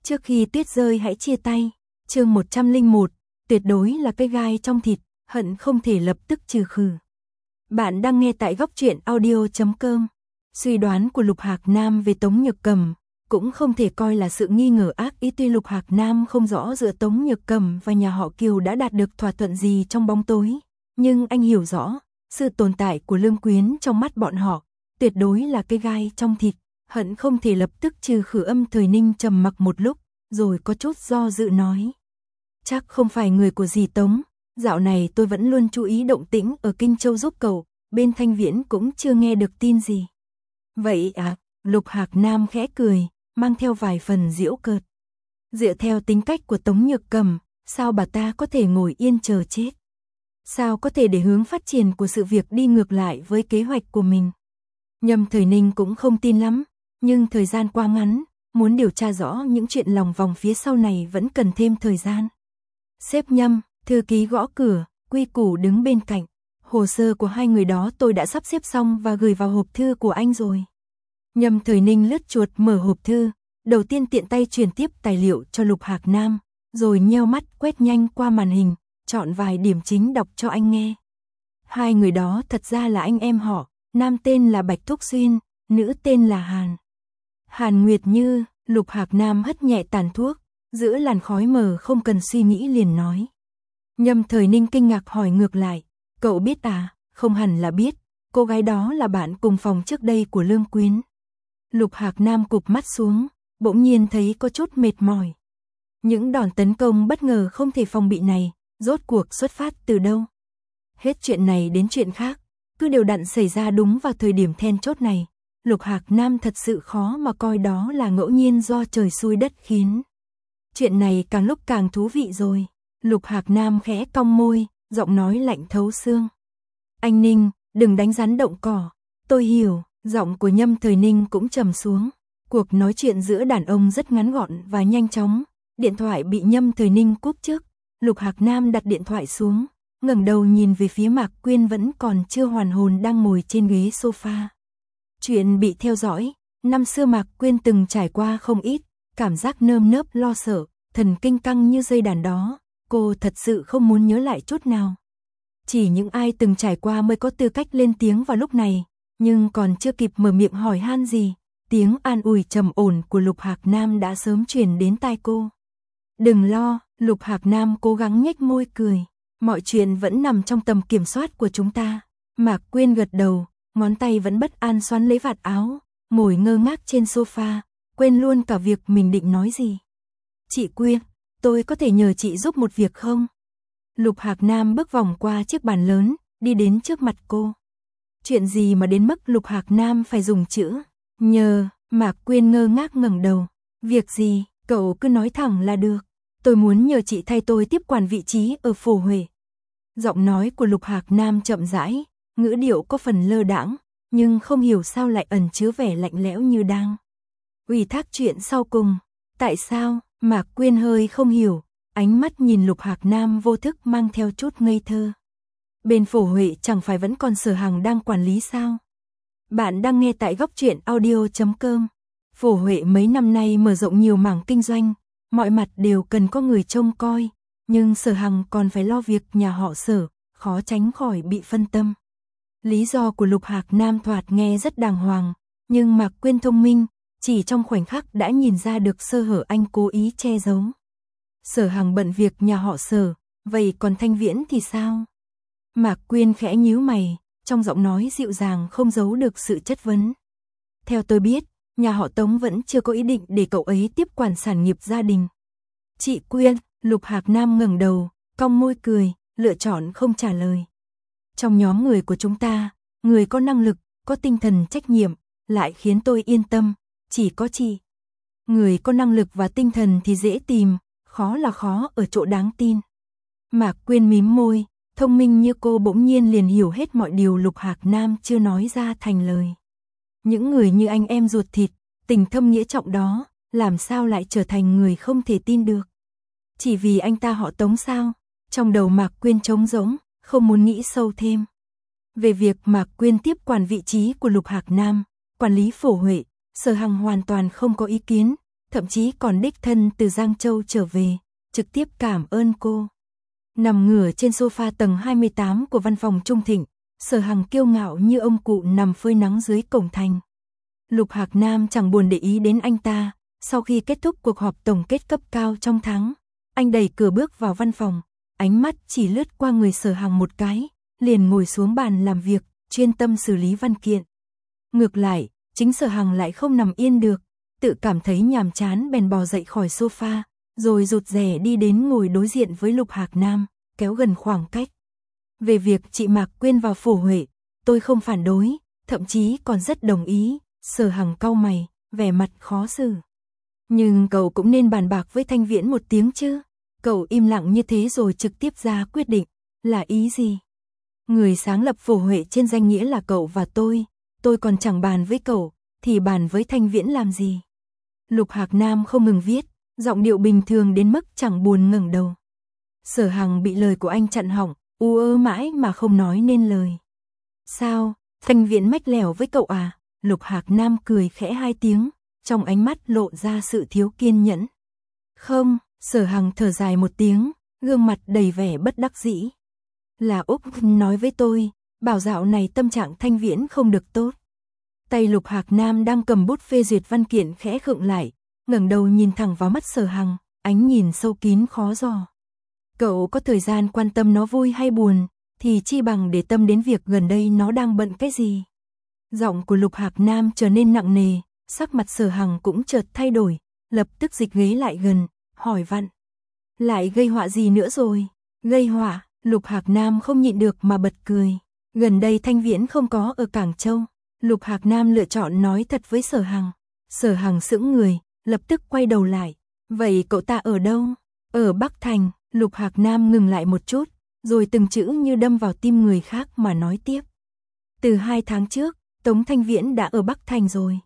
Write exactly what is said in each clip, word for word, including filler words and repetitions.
Trước khi tuyết rơi hãy chia tay. Chương một trăm lẻ một, tuyệt đối là cái gai trong thịt, hận không thể lập tức trừ khử. Bạn đang nghe tại góc truyện audio chấm com. Suy đoán của Lục Hạc Nam về Tống Nhược Cầm cũng không thể coi là sự nghi ngờ ác ý, tuy Lục Hạc Nam không rõ giữa Tống Nhược Cầm và nhà họ Kiều đã đạt được thỏa thuận gì trong bóng tối, nhưng anh hiểu rõ, sự tồn tại của Lương Quyến trong mắt bọn họ tuyệt đối là cái gai trong thịt, hận không thể lập tức trừ khử. Âm Thời Ninh trầm mặc một lúc, rồi có chút do dự nói: chắc không phải người của dì Tống, dạo này tôi vẫn luôn chú ý động tĩnh ở Kinh Châu giúp cậu, bên Thanh Viễn cũng chưa nghe được tin gì. Vậy à? Lục Hạc Nam khẽ cười, mang theo vài phần giễu cợt. Dựa theo tính cách của Tống Nhược Cầm, sao bà ta có thể ngồi yên chờ chết? Sao có thể để hướng phát triển của sự việc đi ngược lại với kế hoạch của mình? Nhâm Thời Ninh cũng không tin lắm, nhưng thời gian quá ngắn, muốn điều tra rõ những chuyện lòng vòng phía sau này vẫn cần thêm thời gian. Sếp Nhâm, thư ký gõ cửa, Quy Củ đứng bên cạnh. Hồ sơ của hai người đó tôi đã sắp xếp xong và gửi vào hộp thư của anh rồi. Nhâm Thời Ninh lướt chuột mở hộp thư, đầu tiên tiện tay truyền tiếp tài liệu cho Lục Hạc Nam, rồi nheo mắt quét nhanh qua màn hình, chọn vài điểm chính đọc cho anh nghe. Hai người đó thật ra là anh em họ, nam tên là Bạch Thúc Xuyên, nữ tên là Hàn. Hàn Nguyệt Như. Lục Hạc Nam hất nhẹ tàn thuốc, giữa làn khói mờ không cần suy nghĩ liền nói. Nhâm Thời Ninh kinh ngạc hỏi ngược lại, cậu biết à? Không hẳn là biết, cô gái đó là bạn cùng phòng trước đây của Lương Quyến. Lục Hạc Nam cụp mắt xuống, bỗng nhiên thấy có chút mệt mỏi. Những đòn tấn công bất ngờ không thể phòng bị này, rốt cuộc xuất phát từ đâu? Hết chuyện này đến chuyện khác, cứ đều đặn xảy ra đúng vào thời điểm then chốt này. Lục Hạc Nam thật sự khó mà coi đó là ngẫu nhiên do trời xui đất khiến. Chuyện này càng lúc càng thú vị rồi. Lục Hạc Nam khẽ cong môi, giọng nói lạnh thấu xương. Anh Ninh, đừng đánh rắn động cỏ. Tôi hiểu. Giọng của Nhâm Thời Ninh cũng trầm xuống. Cuộc nói chuyện giữa đàn ông rất ngắn gọn và nhanh chóng. Điện thoại bị Nhâm Thời Ninh cúp trước. Lục Hạc Nam đặt điện thoại xuống, ngẩng đầu nhìn về phía Mạc Quyên vẫn còn chưa hoàn hồn đang ngồi trên ghế sofa. Chuyện bị theo dõi, năm xưa Mạc Quyên từng trải qua không ít, cảm giác nơm nớp lo sợ, thần kinh căng như dây đàn đó, cô thật sự không muốn nhớ lại chút nào. Chỉ những ai từng trải qua mới có tư cách lên tiếng vào lúc này, nhưng còn chưa kịp mở miệng hỏi han gì, tiếng an ủi trầm ổn của Lục Hạc Nam đã sớm truyền đến tai cô. Đừng lo, Lục Hạc Nam cố gắng nhếch môi cười, mọi chuyện vẫn nằm trong tầm kiểm soát của chúng ta. Mạc Quyên gật đầu, ngón tay vẫn bất an xoắn lấy vạt áo, ngồi ngơ ngác trên sofa, quên luôn cả việc mình định nói gì. Chị Quyên, tôi có thể nhờ chị giúp một việc không? Lục Hạc Nam bước vòng qua chiếc bàn lớn, đi đến trước mặt cô. Chuyện gì mà đến mức Lục Hạc Nam phải dùng chữ nhờ? Mạc Quyên ngơ ngác ngẩng đầu. Việc gì, cậu cứ nói thẳng là được. Tôi muốn nhờ chị thay tôi tiếp quản vị trí ở Phổ Huệ. Giọng nói của Lục Hạc Nam chậm rãi, ngữ điệu có phần lơ đãng, nhưng không hiểu sao lại ẩn chứa vẻ lạnh lẽo như đang ủy thác chuyện sau cùng. Tại sao? Mạc Quyên hơi không hiểu, ánh mắt nhìn Lục Hạc Nam vô thức mang theo chút ngây thơ. Bên Phổ Huệ chẳng phải vẫn còn Sở Hằng đang quản lý sao? Bạn đang nghe tại góc truyện audio chấm com. Phổ Huệ mấy năm nay mở rộng nhiều mảng kinh doanh, mọi mặt đều cần có người trông coi, nhưng Sở Hằng còn phải lo việc nhà họ Sở, khó tránh khỏi bị phân tâm. Lý do của Lục Hạc Nam thoạt nghe rất đàng hoàng, nhưng Mạc Quyên thông minh, chỉ trong khoảnh khắc đã nhìn ra được sơ hở anh cố ý che giấu. Sở Hằng bận việc nhà họ Sở, vậy còn Thanh Viễn thì sao? Mạc Quyên khẽ nhíu mày, trong giọng nói dịu dàng không giấu được sự chất vấn. Theo tôi biết, nhà họ Tống vẫn chưa có ý định để cậu ấy tiếp quản sản nghiệp gia đình. Chị Quyên, Lục Hạc Nam ngẩng đầu, cong môi cười, lựa chọn không trả lời. Trong nhóm người của chúng ta, người có năng lực, có tinh thần trách nhiệm, lại khiến tôi yên tâm, chỉ có chị. Người có năng lực và tinh thần thì dễ tìm, khó là khó ở chỗ đáng tin. Mạc Quyên mím môi, thông minh như cô bỗng nhiên liền hiểu hết mọi điều Lục Hạc Nam chưa nói ra thành lời. Những người như anh em ruột thịt, tình thâm nghĩa trọng đó, làm sao lại trở thành người không thể tin được? Chỉ vì anh ta họ Tống sao? Trong đầu Mạc Quyên trống rỗng, không muốn nghĩ sâu thêm. Về việc Mạc Quyên tiếp quản vị trí của Lục Hạc Nam, quản lý Phổ Huệ, Sở Hằng hoàn toàn không có ý kiến, thậm chí còn đích thân từ Giang Châu trở về, trực tiếp cảm ơn cô. Nằm ngửa trên sofa tầng hai mươi tám của văn phòng Trung Thịnh, Sở Hằng kiêu ngạo như ông cụ nằm phơi nắng dưới cổng thành. Lục Hạc Nam chẳng buồn để ý đến anh ta, sau khi kết thúc cuộc họp tổng kết cấp cao trong tháng, anh đẩy cửa bước vào văn phòng, ánh mắt chỉ lướt qua người Sở Hằng một cái, liền ngồi xuống bàn làm việc, chuyên tâm xử lý văn kiện. Ngược lại, chính Sở Hằng lại không nằm yên được, tự cảm thấy nhàm chán bèn bò dậy khỏi sofa, rồi rụt rè đi đến ngồi đối diện với Lục Hạc Nam, kéo gần khoảng cách. Về việc chị Mạc Quyên vào Phổ Huệ, tôi không phản đối, thậm chí còn rất đồng ý. Sở Hằng cau mày, vẻ mặt khó xử. Nhưng cậu cũng nên bàn bạc với Thanh Viễn một tiếng chứ. Cậu im lặng như thế rồi trực tiếp ra quyết định, là ý gì? Người sáng lập Phổ Huệ trên danh nghĩa là cậu và tôi, tôi còn chẳng bàn với cậu, thì bàn với Thanh Viễn làm gì? Lục Hạc Nam không ngừng viết, giọng điệu bình thường đến mức chẳng buồn ngẩng đầu. Sở Hằng bị lời của anh chặn họng, u ớ mãi mà không nói nên lời. Sao, Thanh Viễn mách lẻo với cậu à? Lục Hạc Nam cười khẽ hai tiếng, trong ánh mắt lộ ra sự thiếu kiên nhẫn. Không, Sở Hằng thở dài một tiếng, gương mặt đầy vẻ bất đắc dĩ. Là Úc nói với tôi, bảo dạo này tâm trạng Thanh Viễn không được tốt. Tay Lục Hạc Nam đang cầm bút phê duyệt văn kiện khẽ khựng lại, ngẩng đầu nhìn thẳng vào mắt Sở Hằng, ánh nhìn sâu kín khó dò. Cậu có thời gian quan tâm nó vui hay buồn, thì chi bằng để tâm đến việc gần đây nó đang bận cái gì. Giọng của Lục Hạc Nam trở nên nặng nề, sắc mặt Sở Hằng cũng chợt thay đổi, lập tức dịch ghế lại gần, hỏi vặn. Lại gây họa gì nữa rồi? Gây họa, Lục Hạc Nam không nhịn được mà bật cười. Gần đây Thanh Viễn không có ở Cảng Châu. Lục Hạc Nam lựa chọn nói thật với Sở Hằng. Sở Hằng sững người, lập tức quay đầu lại. Vậy cậu ta ở đâu? Ở Bắc Thành. Lục Hạc Nam ngừng lại một chút, rồi từng chữ như đâm vào tim người khác mà nói tiếp. Từ hai tháng trước, Tống Thanh Viễn đã ở Bắc Thành rồi.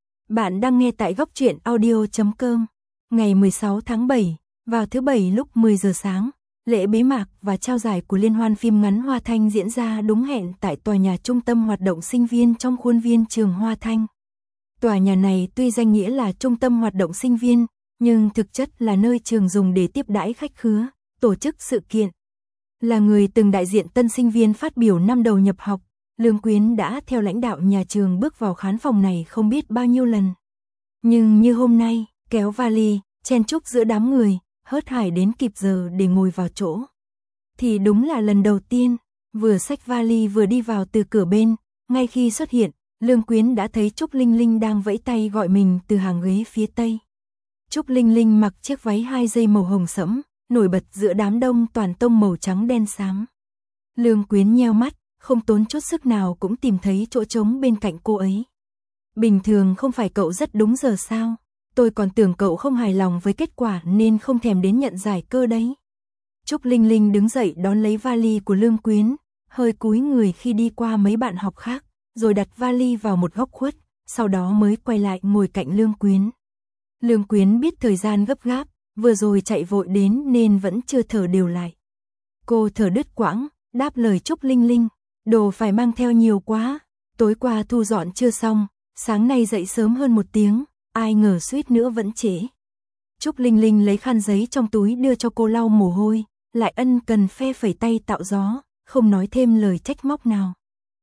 Bạn đang nghe tại góc truyện audio chấm com. Ngày mười sáu tháng bảy, vào thứ Bảy lúc mười giờ sáng, lễ bế mạc và trao giải của Liên hoan phim ngắn Hoa Thanh diễn ra đúng hẹn tại tòa nhà trung tâm hoạt động sinh viên trong khuôn viên trường Hoa Thanh. Tòa nhà này tuy danh nghĩa là trung tâm hoạt động sinh viên, nhưng thực chất là nơi trường dùng để tiếp đãi khách khứa, tổ chức sự kiện. Là người từng đại diện tân sinh viên phát biểu năm đầu nhập học, Lương Quyến đã theo lãnh đạo nhà trường bước vào khán phòng này không biết bao nhiêu lần. Nhưng như hôm nay, kéo vali, chen chúc giữa đám người, hớt hải đến kịp giờ để ngồi vào chỗ. Thì đúng là lần đầu tiên, vừa xách vali vừa đi vào từ cửa bên, ngay khi xuất hiện, Lương Quyến đã thấy Trúc Linh Linh đang vẫy tay gọi mình từ hàng ghế phía tây. Trúc Linh Linh mặc chiếc váy hai dây màu hồng sẫm, nổi bật giữa đám đông toàn tông màu trắng đen xám. Lương Quyến nheo mắt, không tốn chút sức nào cũng tìm thấy chỗ trống bên cạnh cô ấy. Bình thường không phải cậu rất đúng giờ sao? Tôi còn tưởng cậu không hài lòng với kết quả nên không thèm đến nhận giải cơ đấy. Trúc Linh Linh đứng dậy đón lấy vali của Lương Quyến, hơi cúi người khi đi qua mấy bạn học khác, rồi đặt vali vào một góc khuất, sau đó mới quay lại ngồi cạnh Lương Quyến. Lương Quyến biết thời gian gấp gáp, vừa rồi chạy vội đến nên vẫn chưa thở đều lại. Cô thở đứt quãng, đáp lời Trúc Linh Linh, đồ phải mang theo nhiều quá, tối qua thu dọn chưa xong, sáng nay dậy sớm hơn một tiếng, ai ngờ suýt nữa vẫn trễ. Trúc Linh Linh lấy khăn giấy trong túi đưa cho cô lau mồ hôi, lại ân cần phe phẩy tay tạo gió, không nói thêm lời trách móc nào.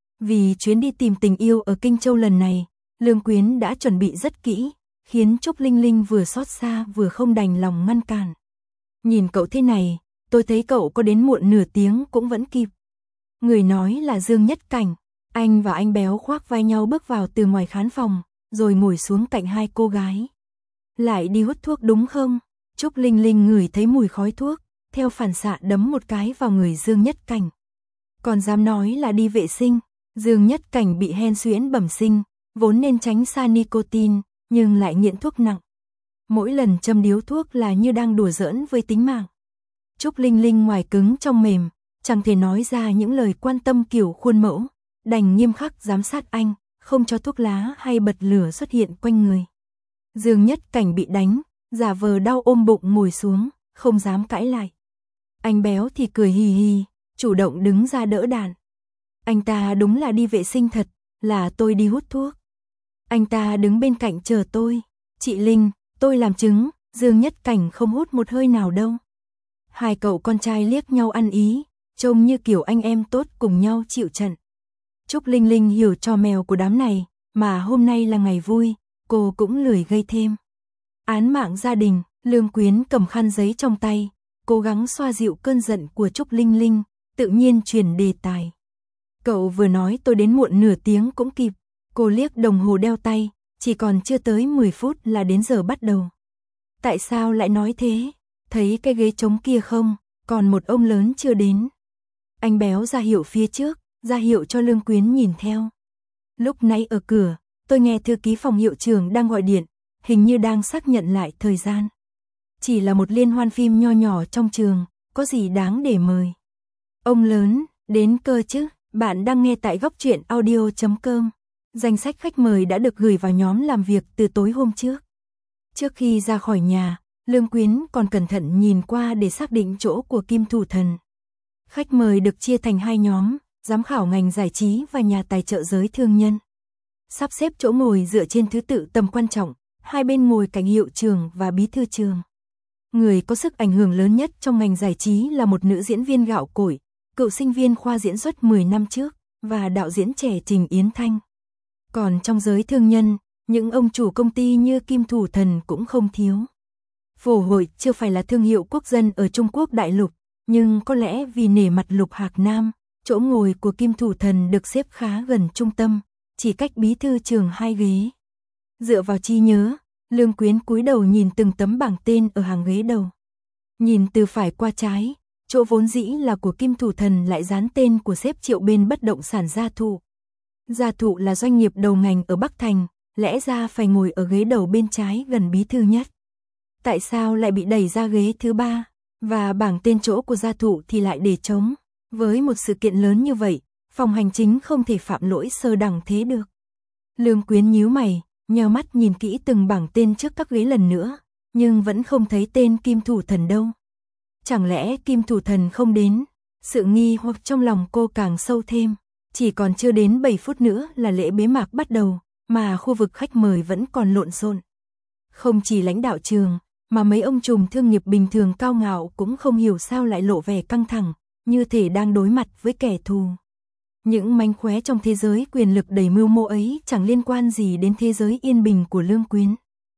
Vì chuyến đi tìm tình yêu ở Kinh Châu lần này, Lương Quyến đã chuẩn bị rất kỹ, khiến Trúc Linh Linh vừa xót xa vừa không đành lòng ngăn cản. Nhìn cậu thế này, tôi thấy cậu có đến muộn nửa tiếng cũng vẫn kịp. Người nói là Dương Nhất Cảnh, anh và anh béo khoác vai nhau bước vào từ ngoài khán phòng, rồi ngồi xuống cạnh hai cô gái. Lại đi hút thuốc đúng không? Trúc Linh Linh ngửi thấy mùi khói thuốc, theo phản xạ đấm một cái vào người Dương Nhất Cảnh. Còn dám nói là đi vệ sinh, Dương Nhất Cảnh bị hen suyễn bẩm sinh, vốn nên tránh xa nicotine, nhưng lại nghiện thuốc nặng. Mỗi lần châm điếu thuốc là như đang đùa giỡn với tính mạng. Trúc Linh Linh ngoài cứng trong mềm, chẳng thể nói ra những lời quan tâm kiểu khuôn mẫu, đành nghiêm khắc giám sát anh, không cho thuốc lá hay bật lửa xuất hiện quanh người. Dương Nhất Cảnh bị đánh, giả vờ đau ôm bụng ngồi xuống, không dám cãi lại. Anh béo thì cười hì hì, chủ động đứng ra đỡ đàn. Anh ta đúng là đi vệ sinh thật, là tôi đi hút thuốc. Anh ta đứng bên cạnh chờ tôi. Chị Linh, tôi làm chứng, Dương Nhất Cảnh không hút một hơi nào đâu. Hai cậu con trai liếc nhau ăn ý, trông như kiểu anh em tốt cùng nhau chịu trận. Trúc Linh Linh hiểu trò mèo của đám này, mà hôm nay là ngày vui, cô cũng lười gây thêm. Án mạng gia đình, Lương Quyến cầm khăn giấy trong tay, cố gắng xoa dịu cơn giận của Trúc Linh Linh, tự nhiên chuyển đề tài. Cậu vừa nói tôi đến muộn nửa tiếng cũng kịp, cô liếc đồng hồ đeo tay, chỉ còn chưa tới mười phút là đến giờ bắt đầu. Tại sao lại nói thế? Thấy cái ghế trống kia không, còn một ông lớn chưa đến. Anh béo ra hiệu phía trước, ra hiệu cho Lương Quyến nhìn theo. Lúc nãy ở cửa, tôi nghe thư ký phòng hiệu trưởng đang gọi điện, hình như đang xác nhận lại thời gian. Chỉ là một liên hoan phim nho nhỏ trong trường, có gì đáng để mời. Ông lớn, đến cơ chứ, bạn đang nghe tại góc truyện audio chấm com. Danh sách khách mời đã được gửi vào nhóm làm việc từ tối hôm trước. Trước khi ra khỏi nhà, Lương Quyến còn cẩn thận nhìn qua để xác định chỗ của Kim Thủ Thần. Khách mời được chia thành hai nhóm, giám khảo ngành giải trí và nhà tài trợ giới thương nhân. Sắp xếp chỗ ngồi dựa trên thứ tự tầm quan trọng, hai bên ngồi cạnh hiệu trưởng và bí thư trường. Người có sức ảnh hưởng lớn nhất trong ngành giải trí là một nữ diễn viên gạo cội, cựu sinh viên khoa diễn xuất mười năm trước, và đạo diễn trẻ Trình Yến Thanh. Còn trong giới thương nhân, những ông chủ công ty như Kim Thủ Thần cũng không thiếu. Phổ Hội chưa phải là thương hiệu quốc dân ở Trung Quốc đại lục, nhưng có lẽ vì nể mặt Lục Hạc Nam, chỗ ngồi của Kim Thủ Thần được xếp khá gần trung tâm, chỉ cách bí thư trường hai ghế. Dựa vào trí nhớ, Lương Quyến cúi đầu nhìn từng tấm bảng tên ở hàng ghế đầu. Nhìn từ phải qua trái, chỗ vốn dĩ là của Kim Thủ Thần lại dán tên của sếp Triệu bên bất động sản Gia Thụ. Gia Thụ là doanh nghiệp đầu ngành ở Bắc Thành, lẽ ra phải ngồi ở ghế đầu bên trái gần bí thư nhất. Tại sao lại bị đẩy ra ghế thứ ba, và bảng tên chỗ của Gia Thụ thì lại để trống? Với một sự kiện lớn như vậy, phòng hành chính không thể phạm lỗi sơ đẳng thế được. Lương Quyến nhíu mày, nheo mắt nhìn kỹ từng bảng tên trước các ghế lần nữa, nhưng vẫn không thấy tên Kim Thủ Thần đâu. Chẳng lẽ Kim Thủ Thần không đến? Sự nghi hoặc trong lòng cô càng sâu thêm. Chỉ còn chưa đến bảy phút nữa là lễ bế mạc bắt đầu, mà khu vực khách mời vẫn còn lộn xộn. Không chỉ lãnh đạo trường, mà mấy ông trùm thương nghiệp bình thường cao ngạo cũng không hiểu sao lại lộ vẻ căng thẳng, như thể đang đối mặt với kẻ thù. Những mánh khóe trong thế giới quyền lực đầy mưu mô ấy chẳng liên quan gì đến thế giới yên bình của Lương Quyến.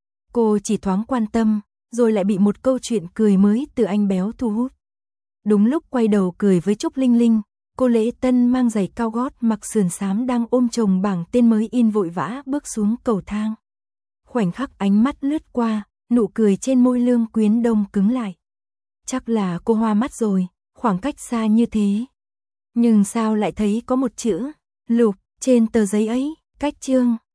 Cô chỉ thoáng quan tâm, rồi lại bị một câu chuyện cười mới từ anh béo thu hút. Đúng lúc quay đầu cười với Trúc Linh Linh, cô Lễ Tân mang giày cao gót mặc sườn xám đang ôm chồng bảng tên mới in vội vã bước xuống cầu thang. Khoảnh khắc ánh mắt lướt qua, nụ cười trên môi Lương Quyến đông cứng lại. Chắc là cô hoa mắt rồi, khoảng cách xa như thế. Nhưng sao lại thấy có một chữ Lục trên tờ giấy ấy, cách chương.